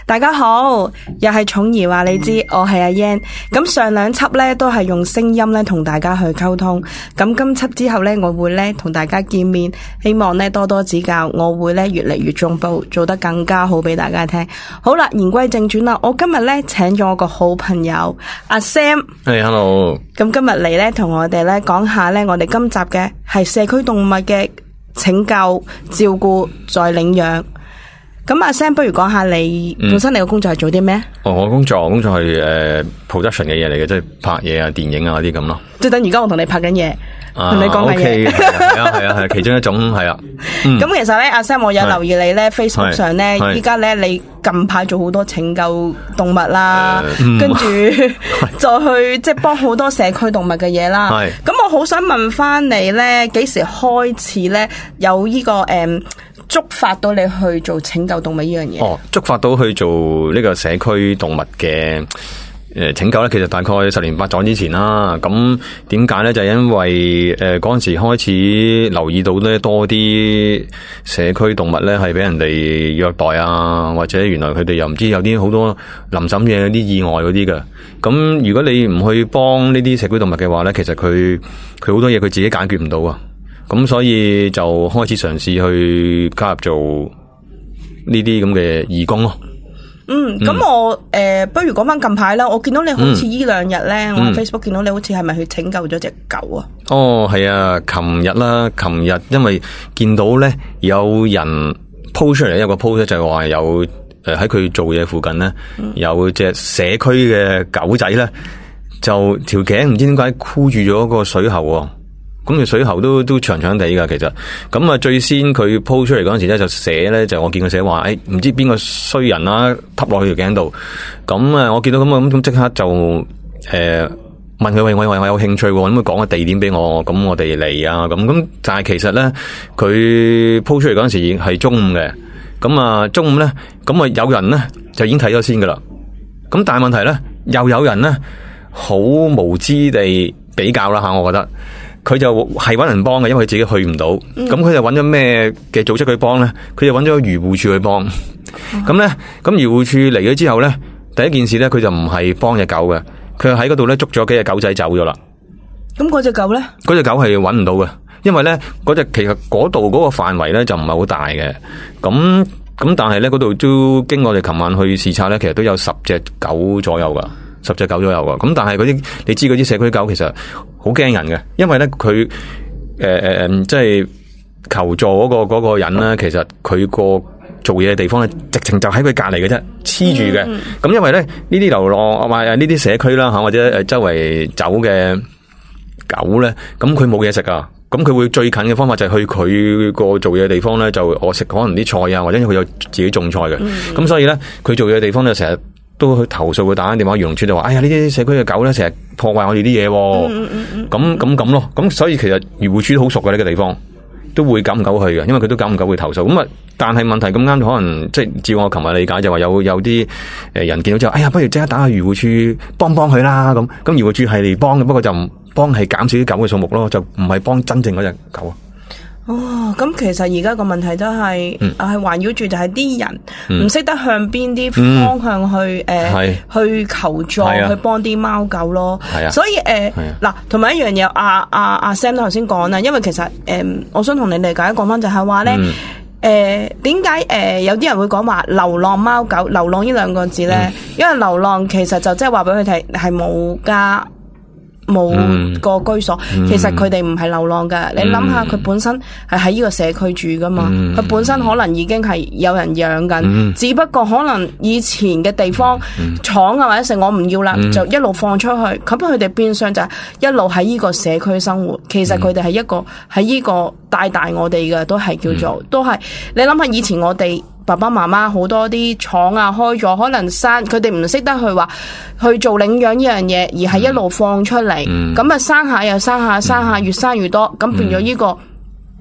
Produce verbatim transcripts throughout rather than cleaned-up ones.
大家好，又係寵兒話你知，我係阿 Yan。咁上兩輯咧都係用聲音咧同大家去溝通，咁今輯之後咧我會咧同大家見面，希望咧多多指教，我會咧越嚟越進步，做得更加好俾大家聽。好啦，言歸正傳啦，我今日咧請咗我個好朋友阿 Sam。 係、hey, hello。 咁今日嚟咧同我哋咧講下咧，我哋今集嘅係社區動物嘅拯救、照顧、再領養。咁阿 Sam，不如講下你本身你個工作係做啲咩？ 哦，我工作工作係誒 production 嘅嘢嚟嘅，即係拍嘢啊、電影啊啲咁咯。即係等而家我同你拍緊嘢，同、啊、你講緊嘢。 係啊係啊係，其中一種係啊。咁、嗯、 其實咧，阿 Sam，我有留意你咧 ，Facebook 上咧，依家咧你近排做好多拯救動物啦，嗯、跟住再去即係幫好多社區動物嘅嘢啦。咁我好想問翻你咧，幾時開始咧有呢、這個誒？嗯觸發到你去做拯救動物呢樣嘢？哦， 觸發到去做呢個社區動物嘅誒拯救咧，其實大概十年八載之前啦。咁點解咧？就係、因為誒嗰陣時開始留意到咧多啲社區動物咧係俾人哋虐待啊，或者原來佢哋又唔知有啲好多臨審嘢、啲意外嗰啲嘅。咁如果你唔去幫呢啲社區動物嘅話咧，其實佢佢好多嘢佢自己解決唔到啊。咁所以就開始嘗試去加入做呢啲咁嘅義工咯。 嗯，咁我誒、嗯呃，不如講翻近排啦。我見到你好似呢兩日咧，我喺 Facebook 見到你好似係咪去拯救咗隻狗啊？ 哦，係啊，琴日啦，琴日因為見到咧有人 po 出嚟，有個 po 咧就係話有誒喺佢做嘢附近咧、嗯、有隻社區嘅狗仔咧，就條頸唔知點解箍住咗個水喉喎。咁條水喉都都長長地噶，其實咁啊，最先佢鋪出嚟嗰陣時咧，就寫咧，就我見佢寫話，誒、哎，唔知邊個衰人啦，揼落去條頸度。咁啊，我見到咁啊，咁咁即刻就誒、呃、問佢喂，我我我有興趣，咁佢講個地點俾我，咁我哋嚟啊，咁咁，但係其實咧，佢鋪出嚟嗰陣時係中午嘅，咁啊中午咧，咁啊有人咧就已經睇咗先噶啦。咁但係問題咧，又有人咧好無知地比較啦吓，我覺得。佢就係揾人幫嘅，因為佢自己去唔到，咁、嗯、佢就揾咗咩嘅組織去幫咧？佢就揾咗漁護署去幫。咁咧、嗯，咁漁護署嚟咗之後咧，第一件事咧，佢就唔係幫隻狗嘅，佢喺嗰度咧捉咗幾隻狗仔走咗啦。 咁嗰隻狗咧？ 嗰隻狗係揾唔到嘅，因為咧嗰隻其實嗰度嗰個範圍咧就唔係好大嘅。咁咁但係咧嗰度都經過我哋琴晚去視察咧，其實都有十隻狗左右噶。十隻狗左右噶，咁但係嗰啲你知嗰啲社區狗其實好驚人嘅，因為咧佢誒誒誒，即係求助嗰、嗰個、嗰個人咧，其實佢個做嘢嘅地方咧，直情就喺佢隔籬嘅啫，黐住嘅。咁、嗯、因為咧呢啲流浪啊，或者呢啲社區啦吓，或者誒周圍走嘅狗咧，咁佢冇嘢食啊，咁佢會最近嘅方法就係去佢個做嘢嘅地方咧，就我食可能啲菜啊，或者佢有自己種菜嘅，咁、嗯、所以咧佢做嘢嘅地方咧成日。都去投訴佢，打緊電話，漁農處就話：哎呀，呢啲社區嘅狗咧，成日破壞我哋啲嘢。咁咁咁咯，咁所以其實漁護處都好熟嘅呢個地方，都會久唔久去嘅，因為佢都久唔久會投訴。咁啊，但係問題咁啱，可能即係照我琴日理解就話有有啲誒人見到之後，哎呀，不如即刻打下漁護處幫幫佢啦。咁咁漁護處係嚟幫嘅，不過就唔幫係減少啲狗嘅數目咯，就唔係幫真正嗰隻狗。 哦，咁其實而家個問題都係，嗯、啊係環繞住就係啲人唔識得向邊啲方向去誒、嗯呃、去求助，啊、去幫啲貓狗咯。係啊，所以誒嗱，同埋、啊、一樣嘢，阿阿阿 Sam 都頭先講啦，因為其實誒、呃，我想同你理解講翻就係話咧，誒點解誒有啲人會講話流浪貓狗，流浪呢兩個字咧？嗯、因為流浪其實就即係話俾佢睇係冇家。冇個居所，嗯、其實佢哋唔係流浪噶。嗯、你諗下，佢本身係喺呢個社區住噶嘛，佢、嗯、本身可能已經係有人養緊，嗯、只不過可能以前嘅地方廠啊、嗯、或者成我唔要啦，嗯、就一路放出去，咁佢哋變相就係一路喺呢個社區生活。其實佢哋係一個喺呢個帶大我哋嘅，都係叫做，嗯、都係你諗下以前我哋。爸爸媽媽好多啲廠啊開咗，可能生佢哋唔識得去話去做領養呢樣嘢，而係一路放出嚟，咁啊、嗯、生下又生下，生下越生越多，咁、嗯、變咗呢個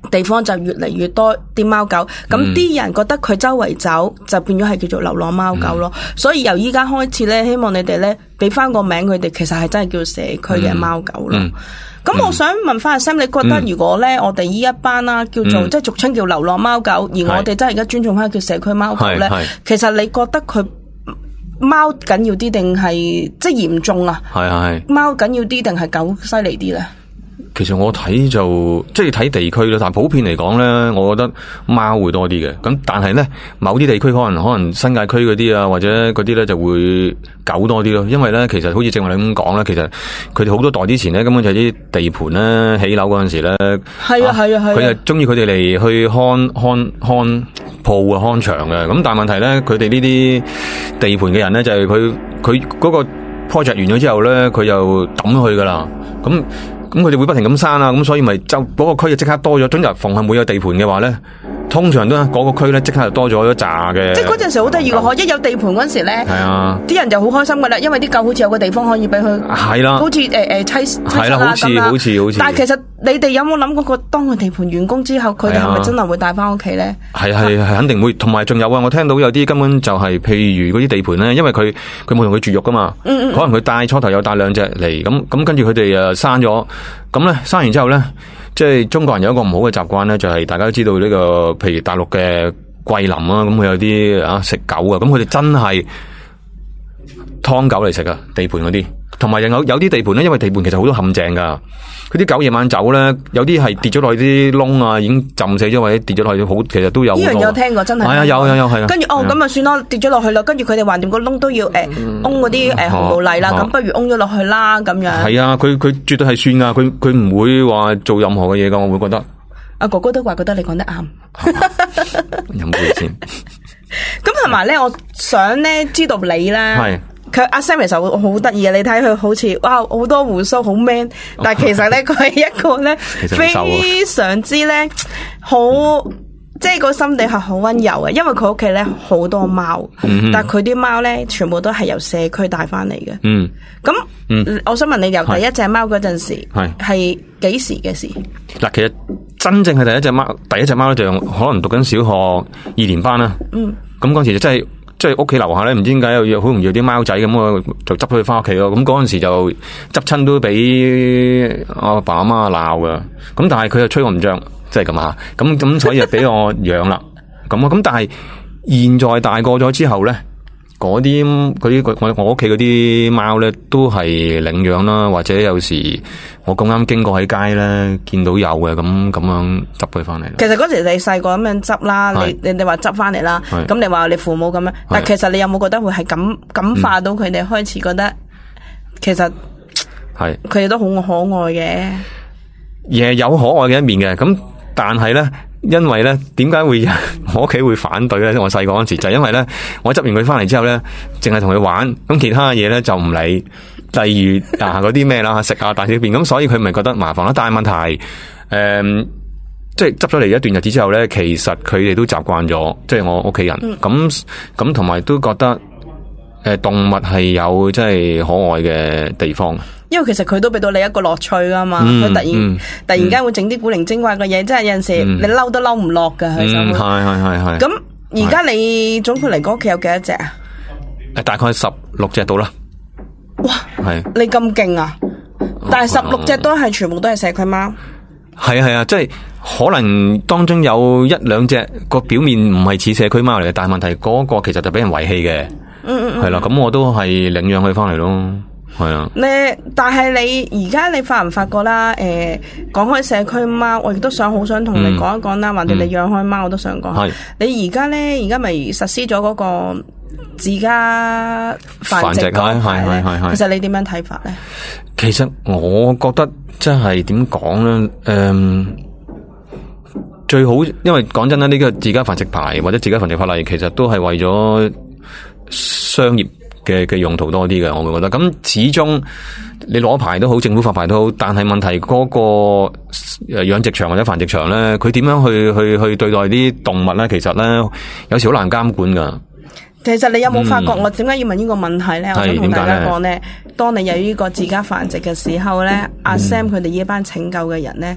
地方就越嚟越多啲貓狗，咁啲、嗯、人覺得佢周圍走就變咗係叫做流浪貓狗咯。嗯、所以由依家開始咧，希望你哋咧俾翻個名佢哋，其實係真係叫社區嘅貓狗咯。咁、嗯、我想問翻阿 Sam，你覺得如果咧我哋依一班啦叫做、嗯、即係俗稱叫流浪貓狗，而我哋真係而家尊重翻叫社區貓狗咧，其實你覺得佢貓緊要啲定係即係嚴重啊？係係貓緊要啲定係狗犀利啲咧？ 其實我睇就即係睇地區啦，但係普遍嚟講咧，我覺得貓會多啲嘅。咁但係咧，某啲地區可能可能新界區嗰啲啊，或者嗰啲咧就會狗多啲咯。因為咧，其實好似正話你咁講啦，其實佢哋好多代之前咧，根本就係啲地盤咧起樓嗰陣時咧， 係啊係啊係，佢係中意佢哋嚟去看看看鋪啊看場嘅。咁但係問題咧，佢哋呢啲地盤嘅人咧，就係佢佢嗰個 project 完咗之後咧，佢又抌咗去噶啦。咁咁佢哋會不停咁刪啦，咁所以咪就嗰個區就即刻多咗。總之逢係每有地盤嘅話咧，通常都嗰個區咧即刻就多咗一紮嘅。 即係嗰陣時好得意嘅，一有地盤嗰陣時咧，係啊，啲人就好開心噶啦，因為啲狗好似有個地方可以俾佢，係啦，好似誒誒棲棲啦， 好似好似好似。 但係其實你哋有冇諗過個當個地盤完工之後，佢哋係咪真係會帶翻屋企咧？係係係肯定會，同埋仲有啊！我聽到有啲根本就係、是、譬如嗰啲地盤咧，因為佢佢冇同佢絕育噶嘛，嗯嗯可能佢帶初頭有帶兩隻嚟，咁咁跟住佢哋誒生咗。咁咧生完之後咧，即係中國人有一個唔好嘅習慣咧，就係、是、大家都知道呢、這個，譬如大陸嘅桂林啊，咁佢有啲啊食狗啊，咁佢哋真係劏狗嚟食啊，地盤嗰啲，同埋有有啲地盤咧，因為地盤其實好多陷阱噶，佢啲狗夜晚走咧，有啲係跌咗落去啲窿啊，已經浸死咗或者跌咗落去，好其實都有。呢樣有聽過，真係。係啊，有有有係啊。 跟住哦，咁啊算啦，跌咗落去啦，跟住佢哋橫掂個窿都要誒，掹嗰啲誒紅毛泥啦，咁不如掹咗落去啦，咁樣。係啊，佢佢絕對係算噶，佢佢唔會話做任何嘅嘢噶，我會覺得。 阿哥哥都話覺得你講得啱。 飲杯先。 咁同埋咧，我想咧知道你咧。係。佢阿 Sam 其實好得意嘅，你睇佢好似哇好多鬍鬚好 man，但係其實咧佢係一個咧非常之咧好，即係個心地係好溫柔嘅，因為佢屋企咧好多貓，嗯、但係佢啲貓咧全部都係由社區帶翻嚟嘅。嗯，咁、嗯、我想問你由第一隻貓嗰陣時係係幾時嘅事？ 嗱，其實真正係第一隻貓，第一隻貓咧就可能讀緊小學二年班啦。嗯，咁嗰陣時就真係。即係屋企樓下咧，唔知點解有好容易有啲貓仔咁，我就執佢翻屋企咯。咁嗰陣時就執親都俾阿爸阿媽鬧噶。咁但係佢又吹我唔脹，即係咁啊。咁咁所以就俾我養啦。咁啊，咁但係現在大個咗之後咧，嗰啲嗰啲我我屋企嗰啲貓咧都係領養啦，或者有時我咁啱經過喺街咧見到有嘅，咁咁樣執佢翻嚟。其實嗰時你細個咁樣執啦，你你你話執翻嚟啦，咁你話你父母咁樣，但其實你有冇覺得會係感感化到佢哋開始覺得其實係佢哋都好可愛嘅，嘢有可愛嘅一面嘅，咁但係咧。因為咧，點解會我屋企會反對咧？我細個嗰陣時就係因為咧，我執完佢翻嚟之後咧，淨係同佢玩，咁其他嘅嘢咧就唔理，例如啊嗰啲咩啦，食啊大小便，咁所以佢咪覺得麻煩咯。但係問題，誒、嗯，即係執咗嚟一段日子之後咧，其實佢哋都習慣咗，即係我屋企人，咁咁同埋都覺得，誒，動物係有即係可愛嘅地方。因為其實佢都俾到你一個樂趣噶嘛，佢、嗯、突然、嗯、突然間會整啲古靈精怪嘅嘢，即係有陣時你嬲都嬲唔落噶，佢就係係係係。咁而家你總括嚟講，屋企有幾多隻啊？誒，大概十六隻到啦。哇，係你咁勁啊！但係十六隻都係全部都係社區貓。係啊係啊，即係可能當中有一兩隻個表面唔係似社區貓嚟嘅，但係問題嗰個其實就俾人遺棄嘅。嗯嗯嗯。係啦，咁我都係領養佢翻嚟咯。係啊，你但係你而家你發唔發覺啦？誒、呃，講開社區貓，我亦都想好想同你講一講啦。或者、嗯、你養開貓，我都想講。係、嗯、你而家咧，而家咪實施咗嗰個自家繁殖嗰排咧？其實你點樣睇法咧？其實我覺得即係點講咧？誒、嗯，最好因為講真啦，呢、這個自家繁殖牌或者自家繁殖法例，其實都係為咗商業。嘅嘅用途多啲嘅，我會覺得咁始終你攞牌都好，政府發牌都好，但係問題嗰個誒養殖場或者繁殖場咧，佢點樣去去去對待啲動物咧？其實咧有時好難監管噶。其實你有冇發覺、嗯、我點解要問呢個問題咧？我想同大家講咧，當你有呢個自家繁殖嘅時候咧，阿、嗯啊、Sam 佢哋呢班拯救嘅人咧，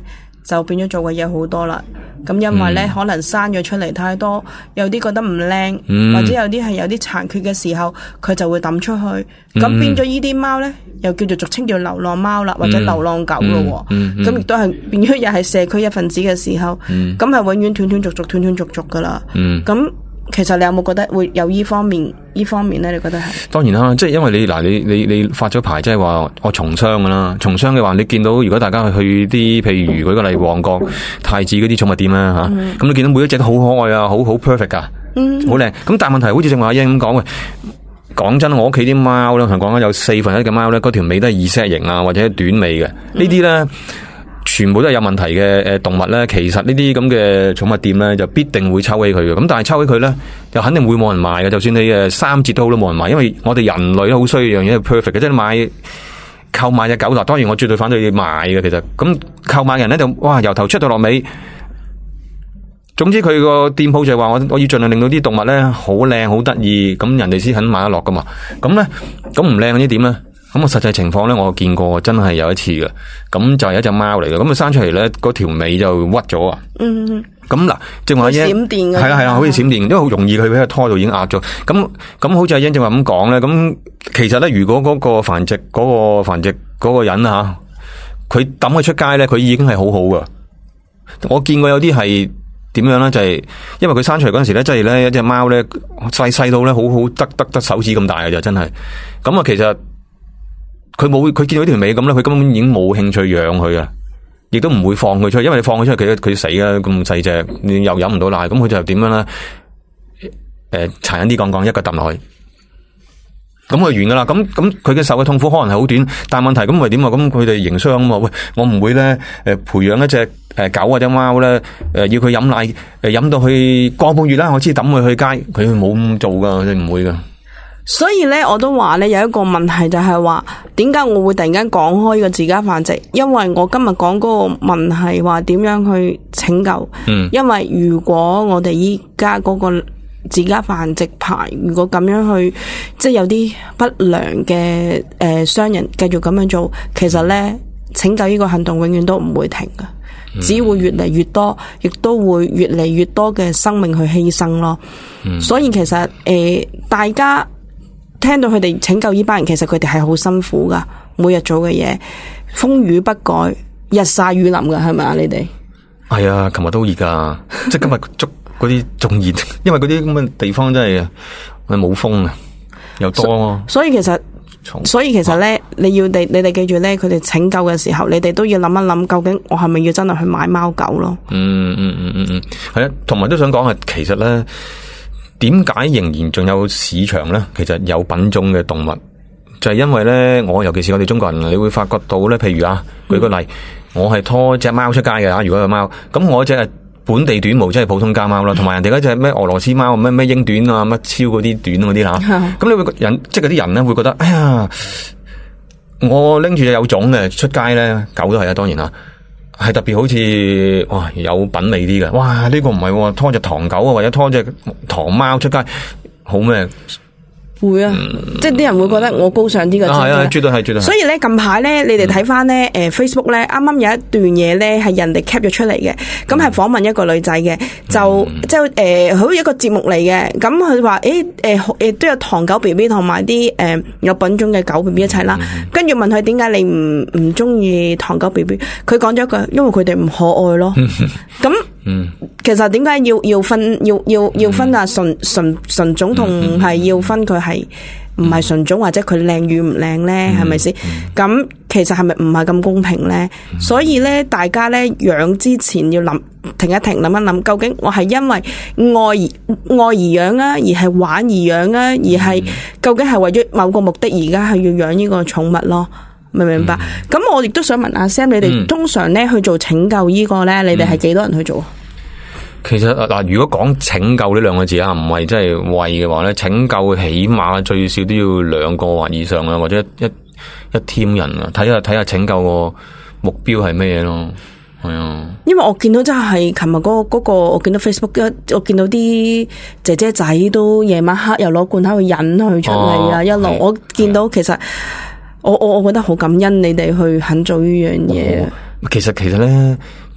就變咗做嘅嘢好多啦。咁因為咧、嗯、可能生咗出嚟太多，有啲覺得唔靚，嗯、或者有啲係有啲殘缺嘅時候，佢就會抌出去。咁、嗯、變咗呢啲貓咧，又叫做俗稱叫流浪貓啦，或者流浪狗咯。咁亦都係變咗又係社區一份子嘅時候，咁係、嗯、永遠斷斷續續、斷斷續續噶啦。咁、嗯其實你有冇覺得會有依方面依方面咧？你覺得係？當然啦，即係因為你嗱，你你你發咗牌，即係話我從商噶啦。從商嘅話，你見到如果大家去啲，譬如舉個例，旺角太子嗰啲寵物店啦吓，咁、嗯、你見到每一隻都好可愛啊，好好 perfect 噶，嗯，好靚。咁但係問題好似正話阿英咁講嘅，講真，我屋企啲貓咧，同講緊有四分一嘅貓咧，嗰條尾都係 Z 型啊，或者短尾嘅，嗯、呢啲咧。全部都係有問題嘅誒動物咧，其實呢啲咁嘅寵物店咧就必定會抽起佢嘅。咁但係抽起佢咧，就肯定會冇人買嘅。就算你誒三折都好都冇人買，因為我哋人類都好需要一樣嘢係 perfect 嘅，即係買購買隻狗啦。當然我絕對反對要買嘅。其實咁購買人咧就哇由頭出到落尾，總之佢個店鋪就係話我我要盡量令到啲動物咧好靚好得意，咁人哋先肯買得落噶嘛。咁咧咁唔靚嗰啲點咧？咁啊，實際情況咧，我見過真係有一次嘅，咁就係一隻貓嚟嘅，咁啊生出嚟咧，嗰條尾就屈咗啊。嗯。咁嗱，正話阿英閃電嘅，係啦係啦，好似閃電，因為好容易佢俾個拖到已經壓咗。咁咁好似阿英正話咁講咧，咁其實咧，如果嗰個繁殖嗰、嗰個繁殖嗰個人啊，佢抌佢出街咧，佢已經係好好噶。我見過有啲係點樣咧，就係、是、因為佢生出嚟嗰陣時咧，即係咧一隻貓咧細細到咧，好好得得得手指咁大嘅就真係。咁啊，其實。佢冇，佢見到條尾咁咧，佢根本已經冇興趣養佢啊，亦都唔會放佢出去，因為你放佢出去，佢佢死啦，咁細隻，你又飲唔到奶，咁佢就點樣咧？誒、呃，殘忍啲講講，一個抌落去，咁佢完噶啦。咁咁佢嘅受嘅痛苦可能係好短，但係問題咁係點啊？咁佢哋營商啊嘛，喂，我唔會咧誒培養一隻誒狗或者貓咧，誒要佢飲奶，誒飲到去個半月啦，我先抌佢去街，佢冇咁做噶，佢唔會噶。 所以咧，我都話咧有一個問題就係話，點解我會突然間講開呢個自家繁殖？因為我今日講嗰個問題話點樣去拯救。嗯。因為如果我哋依家嗰個自家繁殖牌，如果咁樣去，即係有啲不良嘅誒商人繼續咁樣做，其實咧拯救呢個行動永遠都唔會停噶，嗯、只會越嚟越多，亦都會越嚟越多嘅生命去犧牲咯。嗯。所以其實誒、呃，大家。聽到佢哋拯救呢班人，其實佢哋係好辛苦噶，每日做嘅嘢，風雨不改，日曬雨淋噶，係咪啊？你哋係啊，琴日都熱噶，即係今日捉嗰啲仲熱，因為嗰啲咁嘅地方真係冇風啊，又多咯。 所以其實，所以其實咧，你要你你哋記住咧，佢哋拯救嘅時候，你哋都要諗一諗，究竟我係咪要真係去買貓狗咯？嗯嗯嗯嗯嗯，係啊，同埋都想講係，其實咧。點解仍然仲有市場咧？其實有品種嘅動物，就係、是、因為咧，我尤其是我哋中國人，你會發覺到咧，譬如啊，舉個例，嗯、我係拖隻貓出街嘅吓，如果有貓，咁我隻係本地短毛，即係普通家貓啦，同埋人哋嗰隻咩俄羅斯貓，咩咩英短啊，乜超嗰啲短嗰啲吓，咁、嗯、你會人，即係嗰啲人咧會覺得，哎呀，我拎住隻有種嘅出街咧，狗都係啊，當然啦。係特別好似哇有品味啲嘅，哇呢、這個唔係拖隻唐狗啊，或者拖隻唐貓出街，好咩？ 會啊，嗯、即係啲人會覺得我高尚啲嘅。係啊， 絕對係，絕對係。 所以咧，近排咧，你哋睇翻咧，誒、嗯、，Facebook 咧，啱啱有一段嘢咧，係人哋 cap 咗出嚟嘅，咁係訪問一個女仔嘅，就即係誒，好似一個節目嚟嘅，咁佢話誒誒誒都有唐狗 B B 同埋啲誒有品種嘅狗 B B 一齊啦，跟住、嗯、問佢點解你唔唔中意唐狗 B B， 佢講咗一句，因為佢哋唔可愛咯，咁。嗯，其實點解要要分要要要分啊純純純種同係要分佢係唔係純種或者佢靚與唔靚咧？係咪先？咁其實係咪唔係咁公平咧？嗯、所以咧，大家咧養之前要諗停一停，諗一諗，究竟我係因為愛而愛而養啊，而係玩而養啊，而係究竟係為咗某個目的而家係要養呢個寵物咯？明唔明白？咁、嗯、我亦都想問阿 Sam，你哋通常咧去做拯救呢個咧，你哋係幾多人去做？ 其實嗱，如果講拯救呢兩個字啊，唔係真係餵嘅話咧，拯救起碼最少都要兩個或以上啊，或者一一 team 人啊，睇下睇下拯救個目標係咩嘢咯，係啊。因為我見到真係琴日嗰嗰個，我見到 Facebook， 我見到啲姐姐仔都夜晚黑又攞罐頭去引佢出嚟啊，哦、一路是我見到其實。我我我覺得好感恩你哋去肯做呢樣嘢。 其實其實咧，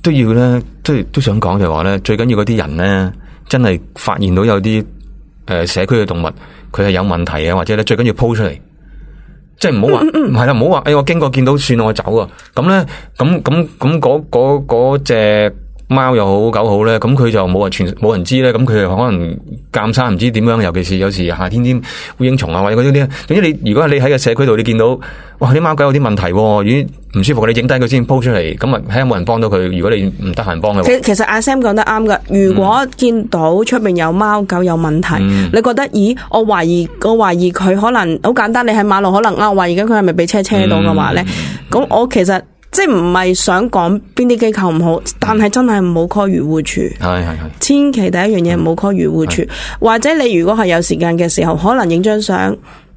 都要咧，即係都想講就係話咧，最緊要嗰啲人咧，真係發現到有啲誒社區嘅動物，佢係有問題嘅，或者咧最緊要 po 出嚟，即係唔好話，唔係啦，唔好話，誒我經過見到算我走啊，咁咧，咁咁咁嗰嗰嗰隻貓又好狗好咧，咁佢就冇人傳冇人知咧，咁佢又可能監生唔知點樣，尤其是有時夏天啲烏蠅蟲啊或者嗰啲咧，總之你如果係你喺個社區度，你見到哇啲貓狗有啲問題，如果唔舒服，你影低佢先 po 出嚟，咁啊睇下有冇人幫到佢。如果你唔得閒幫嘅話， 其其實阿 Sam 講得啱噶。如果見到出面有貓狗有問題，嗯、你覺得咦？我懷疑我懷疑佢可能好簡單，你喺馬路可能啊，我懷疑緊佢係咪俾車車到嘅話咧？咁、嗯、我其實。即係唔係想講邊啲機構唔好，但係真係唔好 call 漁護署。係係係，千祈第一樣嘢唔好 call 漁護署，或者你如果係有時間嘅時候，可能影張相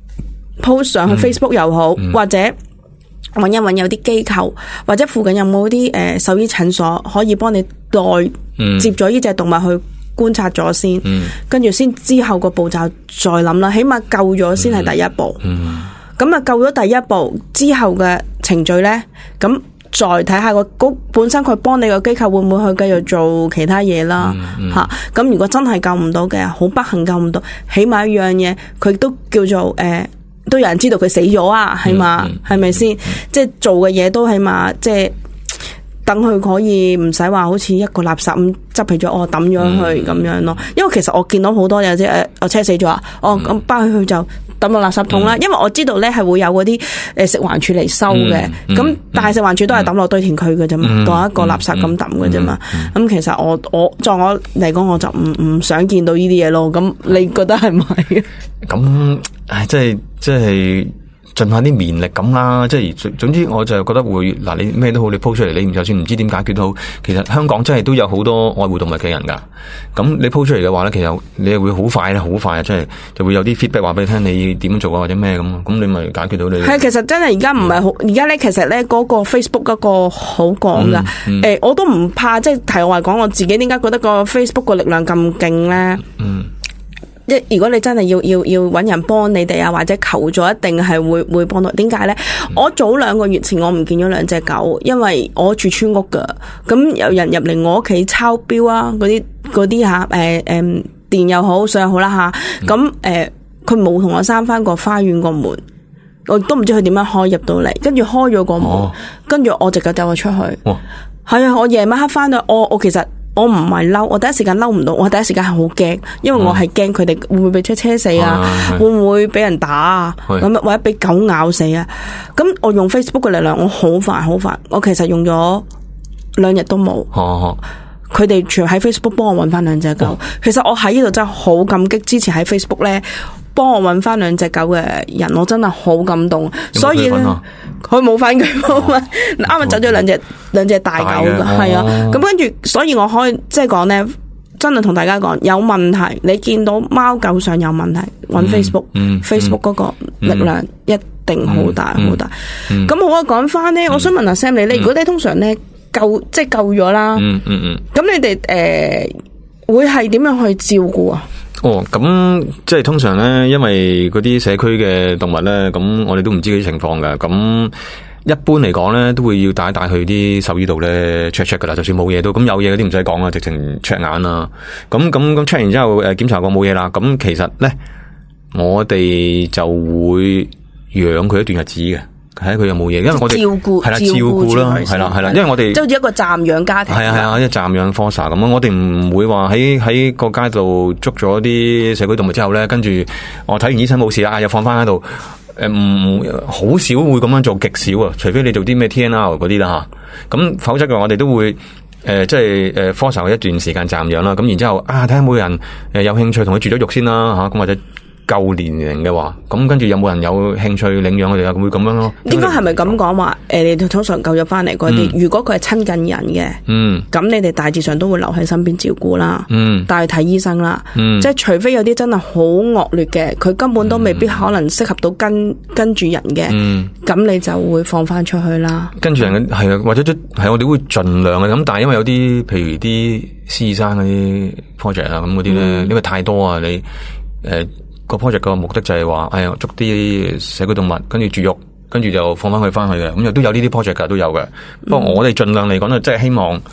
post 上去 Facebook 又好，嗯嗯、或者搵一搵有啲機構，或者附近有冇啲誒獸醫診所可以幫你代、嗯、接咗呢隻動物去觀察咗先，跟住先之後個步驟再諗啦。起碼救咗先係第一步。嗯嗯咁啊，救咗第一步之後嘅程序咧，咁再睇下個局本身佢幫你個機構會唔會去繼續做其他嘢啦，吓、嗯。咁、嗯、如果真係救唔到嘅，好不幸救唔到，起碼一樣嘢，佢都叫做誒、呃，都有人知道佢死咗啊，起碼係咪先？即係做嘅嘢都起碼即係等佢可以唔使話好似一個垃圾咁執起咗，我抌咗佢咁樣咯。因為其實我見到好多有啲誒，我車死咗啊，哦咁包起佢就。抌落垃圾桶啦，因為我知道咧係會有嗰啲誒食環署嚟收嘅，咁、嗯嗯、但係食環署都係抌落堆填區嘅啫嘛，當、嗯、一個垃圾咁抌嘅啫嘛。咁、嗯嗯嗯、其實我我在我嚟講，我就唔唔想見到呢啲嘢咯。咁你覺得係咪？咁唉，即係即係。盡下啲綿力咁啦，即係總之我就覺得會嗱，你咩都好，你鋪出嚟，你就算唔知點解決都好，其實香港真係都有好多愛護動物嘅人噶。咁你鋪出嚟嘅話咧，其實你會好快咧，好快啊，即係就會有啲 feedback 話俾你聽，你點做啊或者咩咁，咁你咪解決到你。係，其實真係而家唔係好，而家咧其實咧嗰個 Facebook 嗰個好講噶，誒、嗯嗯欸，我都唔怕，即係題外話講，我自己點解覺得個 Facebook 個力量咁勁咧？嗯。一如果你真係要要要揾人幫你哋啊，或者求助，一定係會會幫到。點解咧？嗯、我早兩個月前我唔見咗兩隻狗，因為我住村屋噶，咁有人入嚟我屋企抄標啊，嗰啲嗰啲吓，誒誒電又好，水又好啦吓，咁誒佢冇同我閂翻個花園個門，我都唔知佢點樣開入到嚟，跟住開咗個門，跟住、哦、我隻狗走咗出去。係、哦、啊，我夜晚黑翻到，我我其實。我唔係嬲，我第一時間嬲唔到，我第一時間係好驚，因為我係驚佢哋會唔會俾車車死啊，會唔會俾人打啊，咁或者俾狗咬死啊？咁我用 Facebook 嘅力量，我好快好快，我其實用咗兩日都冇。佢哋全喺 Facebook 幫我搵翻兩隻狗。哦、其實我喺呢度真係好感激支持喺 Facebook 咧幫我搵翻兩隻狗嘅人，我真係好感動。所以咧，佢冇翻佢，啱啱走咗兩隻兩隻大狗噶，係啊。咁跟住，所以我可以即係講咧，真係同大家講，有問題，你見到貓狗上有問題，搵 Facebook，Facebook、嗯嗯、嗰個力量一定好大好大。咁、嗯嗯、好啊，講翻咧，我想問下 Sam 你咧，如果你通常咧？救即係救咗啦，嗯嗯嗯，咁你哋誒、呃、會係點樣去照顧啊？哦，咁即係通常咧，因為嗰啲社區嘅動物咧，咁我哋都唔知嗰啲情況噶，咁一般嚟講咧，都會要帶帶去啲獸醫度咧 check check 噶啦，就算冇嘢都，咁有嘢嗰啲唔使講啦，直情 check 眼啦，咁咁咁 check 完之後誒檢查過冇嘢啦，咁其實咧我哋就會養佢一段日子嘅。睇佢有冇嘢，因為我哋照顧係啦，照顧啦，係啦，係啦，因為我哋即係好似一個暫養家庭，係啊係啊，一暫養 foster 咁樣，我哋唔會話喺喺個街度捉咗啲社區動物之後咧，跟住我睇完醫生冇事啊，又放翻喺度，誒唔好少會咁樣做，極少啊，除非你做啲咩 T N R 嗰啲啦吓，咁否則嘅我哋都會誒、呃、即係誒 foster 一段時間暫養啦，咁然之後啊睇下冇人誒有興趣同佢絕咗育先啦吓，咁或者。夠年齡嘅話，咁跟住有冇人有興趣領養佢哋啊？會咁樣咯。應該係咪咁講話？誒，你哋通常救咗翻嚟嗰啲，如果佢係親近人嘅，嗯，咁你哋大致上都會留喺身邊照顧啦，嗯，帶去睇醫生啦，嗯，即係除非有啲真係好惡劣嘅，佢根本都未必可能適合到跟跟住人嘅，嗯，咁你就會放翻出去啦。跟住人嘅係啊，或者都係我哋會盡量嘅咁，但係因為有啲譬如啲獅山嗰啲 project 啊咁嗰啲咧，因為太多啊，你誒。個 project 個目的就係話，哎呀，捉啲社區動物，跟住絕育，跟住就放翻佢翻去嘅，咁又都有呢啲 project 噶，都有嘅。不過我哋盡量嚟講咧，即係希望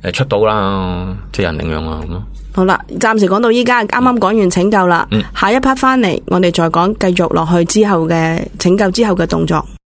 誒出到啦，即係人領養啊咁咯。 好啦，暫時講到依家，啱啱講完拯救啦，嗯、下一 part 翻嚟，我哋再講繼續落去之後嘅拯救之後嘅動作。